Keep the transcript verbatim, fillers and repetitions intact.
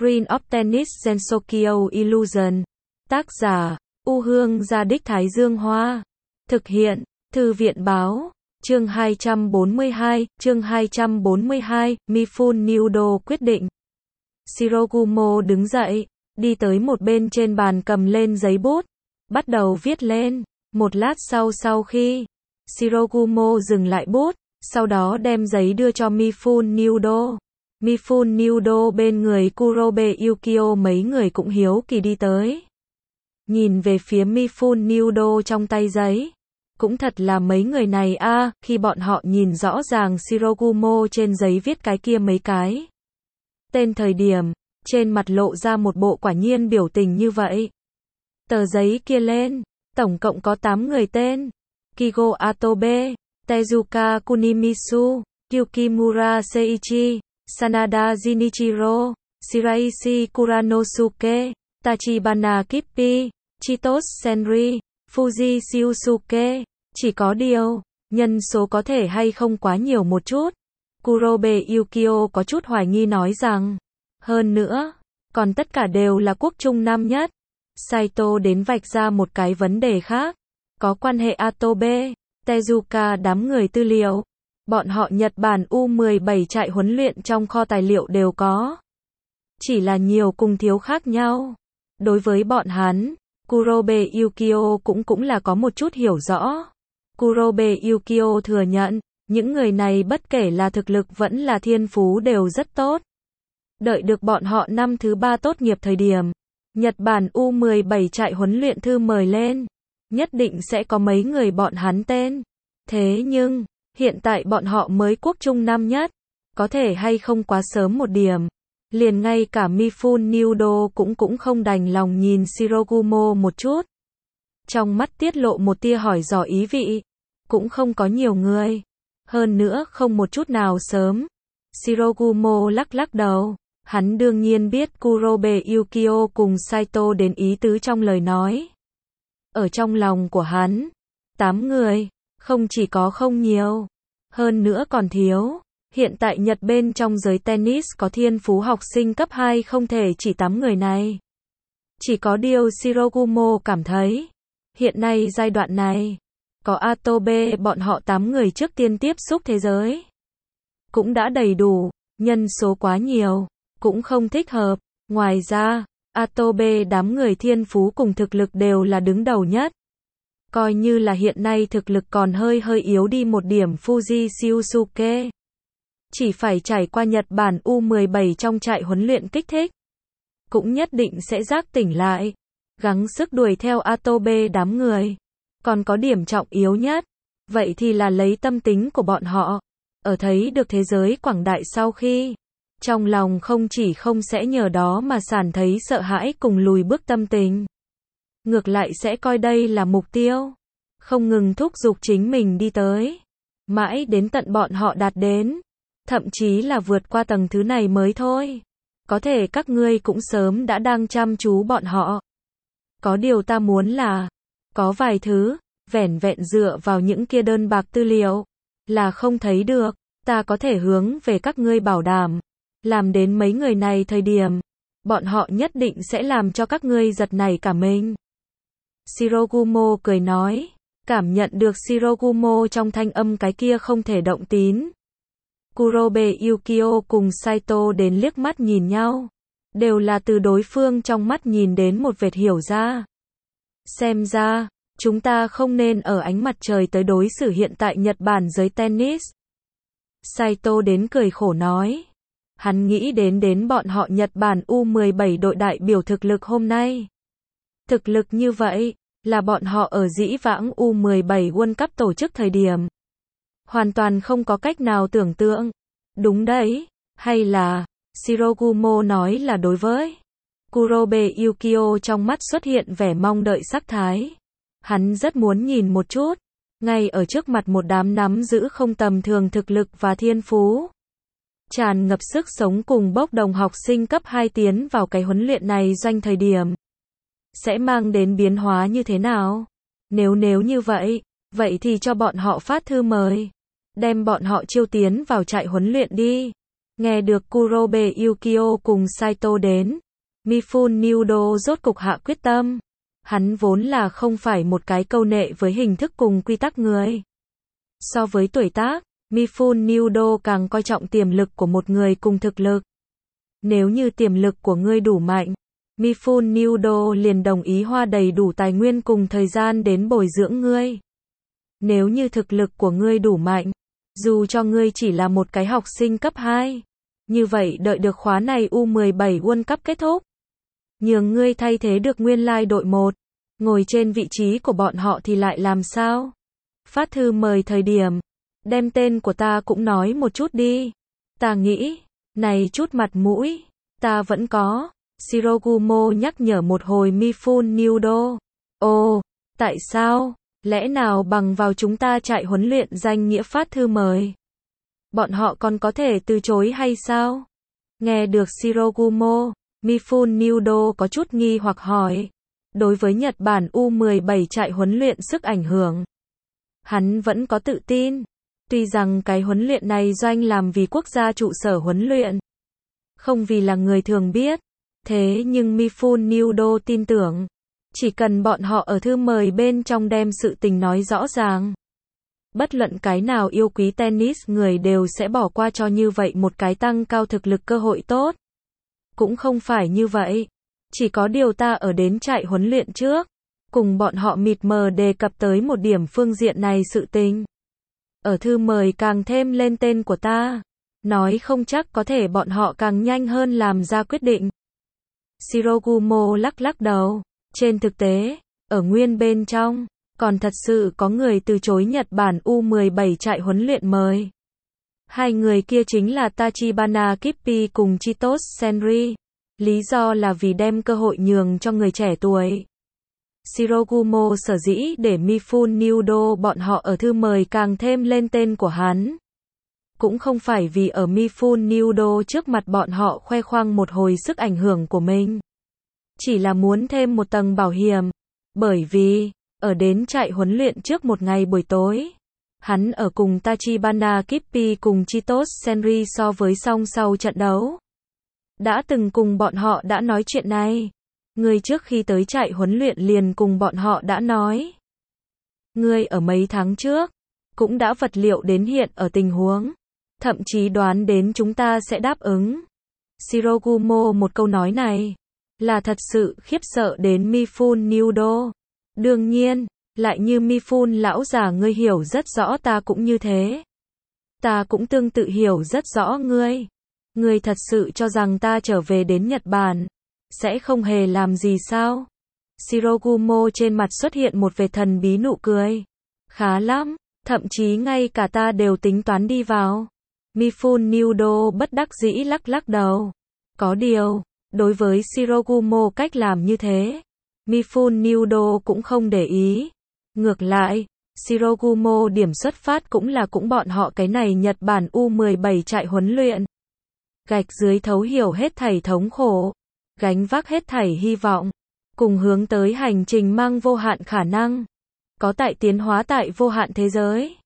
Screen of Tennis Gensokyo Illusion. Tác giả, U Hương Gia Đích Thái Dương Hoa. Thực hiện, Thư viện Báo. Chương hai trăm bốn mươi hai, chương hai trăm bốn mươi hai, Mifune Nudo quyết định. Shirogumo đứng dậy, đi tới một bên trên bàn cầm lên giấy bút, bắt đầu viết lên. Một lát sau sau khi Shirogumo dừng lại bút, sau đó đem giấy đưa cho Mifune Nudo. Mifune Nudo bên người Kurobe Yukio mấy người cũng hiếu kỳ đi tới. Nhìn về phía Mifune Nudo trong tay giấy. Cũng thật là mấy người này a, à, khi bọn họ nhìn rõ ràng Shirogumo trên giấy viết cái kia mấy cái tên thời điểm, trên mặt lộ ra một bộ quả nhiên biểu tình như vậy. Tờ giấy kia lên, tổng cộng có tám người tên. Kigo Atobe, Tezuka Kunimisu, Yukimura Seiichi, Sanada Jinichiro, Shiraishi Kuranosuke, Tachibana Kippi, Chitos Senri, Fuji Shiosuke. Chỉ có điều, nhân số có thể hay không quá nhiều một chút. Kurobe Yukio có chút hoài nghi nói rằng, hơn nữa, còn tất cả đều là quốc trung năm nhất. Saito đến vạch ra một cái vấn đề khác, có quan hệ Atobe, Tezuka đám người tư liệu. Bọn họ Nhật Bản U mười bảy trại huấn luyện trong kho tài liệu đều có. Chỉ là nhiều cùng thiếu khác nhau. Đối với bọn hắn, Kurobe Yukio cũng cũng là có một chút hiểu rõ. Kurobe Yukio thừa nhận, những người này bất kể là thực lực vẫn là thiên phú đều rất tốt. Đợi được bọn họ năm thứ ba tốt nghiệp thời điểm, Nhật Bản U mười bảy trại huấn luyện thư mời lên, nhất định sẽ có mấy người bọn hắn tên. Thế nhưng, hiện tại bọn họ mới quốc trung năm nhất, có thể hay không quá sớm một điểm. Liền ngay cả Mifune Nudo cũng cũng không đành lòng nhìn Shirogumo một chút. Trong mắt tiết lộ một tia hỏi dò ý vị. Cũng không có nhiều người. Hơn nữa không một chút nào sớm. Shirogumo lắc lắc đầu. Hắn đương nhiên biết Kurobe Yukio cùng Saito đến ý tứ trong lời nói. Ở trong lòng của hắn, tám người, không chỉ có không nhiều, hơn nữa còn thiếu. Hiện tại Nhật bên trong giới tennis có thiên phú học sinh cấp hai không thể chỉ tám người này. Chỉ có điều Shirogumo cảm thấy, hiện nay giai đoạn này, có Atobe bọn họ tám người trước tiên tiếp xúc thế giới. Cũng đã đầy đủ, nhân số quá nhiều, cũng không thích hợp. Ngoài ra, Atobe đám người thiên phú cùng thực lực đều là đứng đầu nhất. Coi như là hiện nay thực lực còn hơi hơi yếu đi một điểm Fuji Shiosuke. Chỉ phải trải qua Nhật Bản U mười bảy trong trại huấn luyện kích thích. Cũng nhất định sẽ giác tỉnh lại. Gắng sức đuổi theo Atobe đám người. Còn có điểm trọng yếu nhất. Vậy thì là lấy tâm tính của bọn họ. Ở thấy được thế giới quảng đại sau khi. Trong lòng không chỉ không sẽ nhờ đó mà sản thấy sợ hãi cùng lùi bước tâm tình. Ngược lại sẽ coi đây là mục tiêu. Không ngừng thúc giục chính mình đi tới. Mãi đến tận bọn họ đạt đến. Thậm chí là vượt qua tầng thứ này mới thôi. Có thể các ngươi cũng sớm đã đang chăm chú bọn họ. Có điều ta muốn là, có vài thứ, vẻn vẹn dựa vào những kia đơn bạc tư liệu, là không thấy được. Ta có thể hướng về các ngươi bảo đảm. Làm đến mấy người này thời điểm, bọn họ nhất định sẽ làm cho các ngươi giật nảy cả mình. Shirogumo cười nói, cảm nhận được Shirogumo trong thanh âm cái kia không thể động tín. Kurobe Yukio cùng Saito đến liếc mắt nhìn nhau. Đều là từ đối phương trong mắt nhìn đến một vệt hiểu ra. Xem ra, chúng ta không nên ở ánh mặt trời tới đối xử hiện tại Nhật Bản giới tennis. Saito đến cười khổ nói. Hắn nghĩ đến đến bọn họ Nhật Bản U mười bảy đội đại biểu thực lực hôm nay. Thực lực như vậy, là bọn họ ở dĩ vãng U mười bảy World Cup tổ chức thời điểm. Hoàn toàn không có cách nào tưởng tượng. Đúng đấy, hay là, Shirogumo nói là đối với. Kurobe Yukio trong mắt xuất hiện vẻ mong đợi sắc thái. Hắn rất muốn nhìn một chút. Ngay ở trước mặt một đám nắm giữ không tầm thường thực lực và thiên phú. Tràn ngập sức sống cùng bốc đồng học sinh cấp hai tiến vào cái huấn luyện này doanh thời điểm. Sẽ mang đến biến hóa như thế nào? Nếu nếu như vậy, vậy thì cho bọn họ phát thư mời. Đem bọn họ chiêu tiến vào trại huấn luyện đi. Nghe được Kurobe Yukio cùng Saito đến, Mifune Nudo rốt cục hạ quyết tâm. Hắn vốn là không phải một cái câu nệ với hình thức cùng quy tắc người. So với tuổi tác, Mifune Nudo càng coi trọng tiềm lực của một người cùng thực lực. Nếu như tiềm lực của ngươi đủ mạnh, Mifune Nudo liền đồng ý hoa đầy đủ tài nguyên cùng thời gian đến bồi dưỡng ngươi. Nếu như thực lực của ngươi đủ mạnh, dù cho ngươi chỉ là một cái học sinh cấp hai, như vậy đợi được khóa này U mười bảy World Cup kết thúc, nhường ngươi thay thế được nguyên lai đội một, ngồi trên vị trí của bọn họ thì lại làm sao? Phát thư mời thời điểm, đem tên của ta cũng nói một chút đi. Ta nghĩ, này chút mặt mũi, ta vẫn có. Shirogumo nhắc nhở một hồi Mifune Nudo. Ồ, tại sao? Lẽ nào bằng vào chúng ta chạy huấn luyện danh nghĩa phát thư mời? Bọn họ còn có thể từ chối hay sao? Nghe được Shirogumo, Mifune Nudo có chút nghi hoặc hỏi. Đối với Nhật Bản U mười bảy chạy huấn luyện sức ảnh hưởng, hắn vẫn có tự tin. Tuy rằng cái huấn luyện này doanh làm vì quốc gia trụ sở huấn luyện, không vì là người thường biết. Thế nhưng Mifune Nudo tin tưởng, chỉ cần bọn họ ở thư mời bên trong đem sự tình nói rõ ràng, bất luận cái nào yêu quý tennis người đều sẽ bỏ qua cho như vậy một cái tăng cao thực lực cơ hội tốt. Cũng không phải như vậy. Chỉ có điều ta ở đến chạy huấn luyện trước, cùng bọn họ mịt mờ đề cập tới một điểm phương diện này sự tình. Ở thư mời càng thêm lên tên của ta, nói không chắc có thể bọn họ càng nhanh hơn làm ra quyết định. Shirogumo lắc lắc đầu. Trên thực tế, ở nguyên bên trong, còn thật sự có người từ chối Nhật Bản U mười bảy chạy huấn luyện mời. Hai người kia chính là Tachibana Kippi cùng Chitos Senri. Lý do là vì đem cơ hội nhường cho người trẻ tuổi. Shirogumo sở dĩ để Mifune Nudo bọn họ ở thư mời càng thêm lên tên của hắn. Cũng không phải vì ở Mifune Nudo trước mặt bọn họ khoe khoang một hồi sức ảnh hưởng của mình. Chỉ là muốn thêm một tầng bảo hiểm. Bởi vì, ở đến chạy huấn luyện trước một ngày buổi tối, hắn ở cùng Tachibana Kippi cùng Chitos Senri so với song sau trận đấu. Đã từng cùng bọn họ đã nói chuyện này. Người trước khi tới chạy huấn luyện liền cùng bọn họ đã nói. Ngươi ở mấy tháng trước, cũng đã vật liệu đến hiện ở tình huống. Thậm chí đoán đến chúng ta sẽ đáp ứng. Shirogumo một câu nói này, là thật sự khiếp sợ đến Mifune Nudo. Đương nhiên, lại như Mifune lão già ngươi hiểu rất rõ ta cũng như thế. Ta cũng tương tự hiểu rất rõ ngươi. Ngươi thật sự cho rằng ta trở về đến Nhật Bản, sẽ không hề làm gì sao? Shirogumo trên mặt xuất hiện một vệt thần bí nụ cười. Khá lắm, thậm chí ngay cả ta đều tính toán đi vào. Mifune Nudo bất đắc dĩ lắc lắc đầu. Có điều, đối với Shirogumo cách làm như thế, Mifune Nudo cũng không để ý. Ngược lại, Shirogumo điểm xuất phát cũng là cũng bọn họ cái này Nhật Bản U mười bảy chạy huấn luyện. Gạch dưới thấu hiểu hết thảy thống khổ, gánh vác hết thảy hy vọng, cùng hướng tới hành trình mang vô hạn khả năng, có tại tiến hóa tại vô hạn thế giới.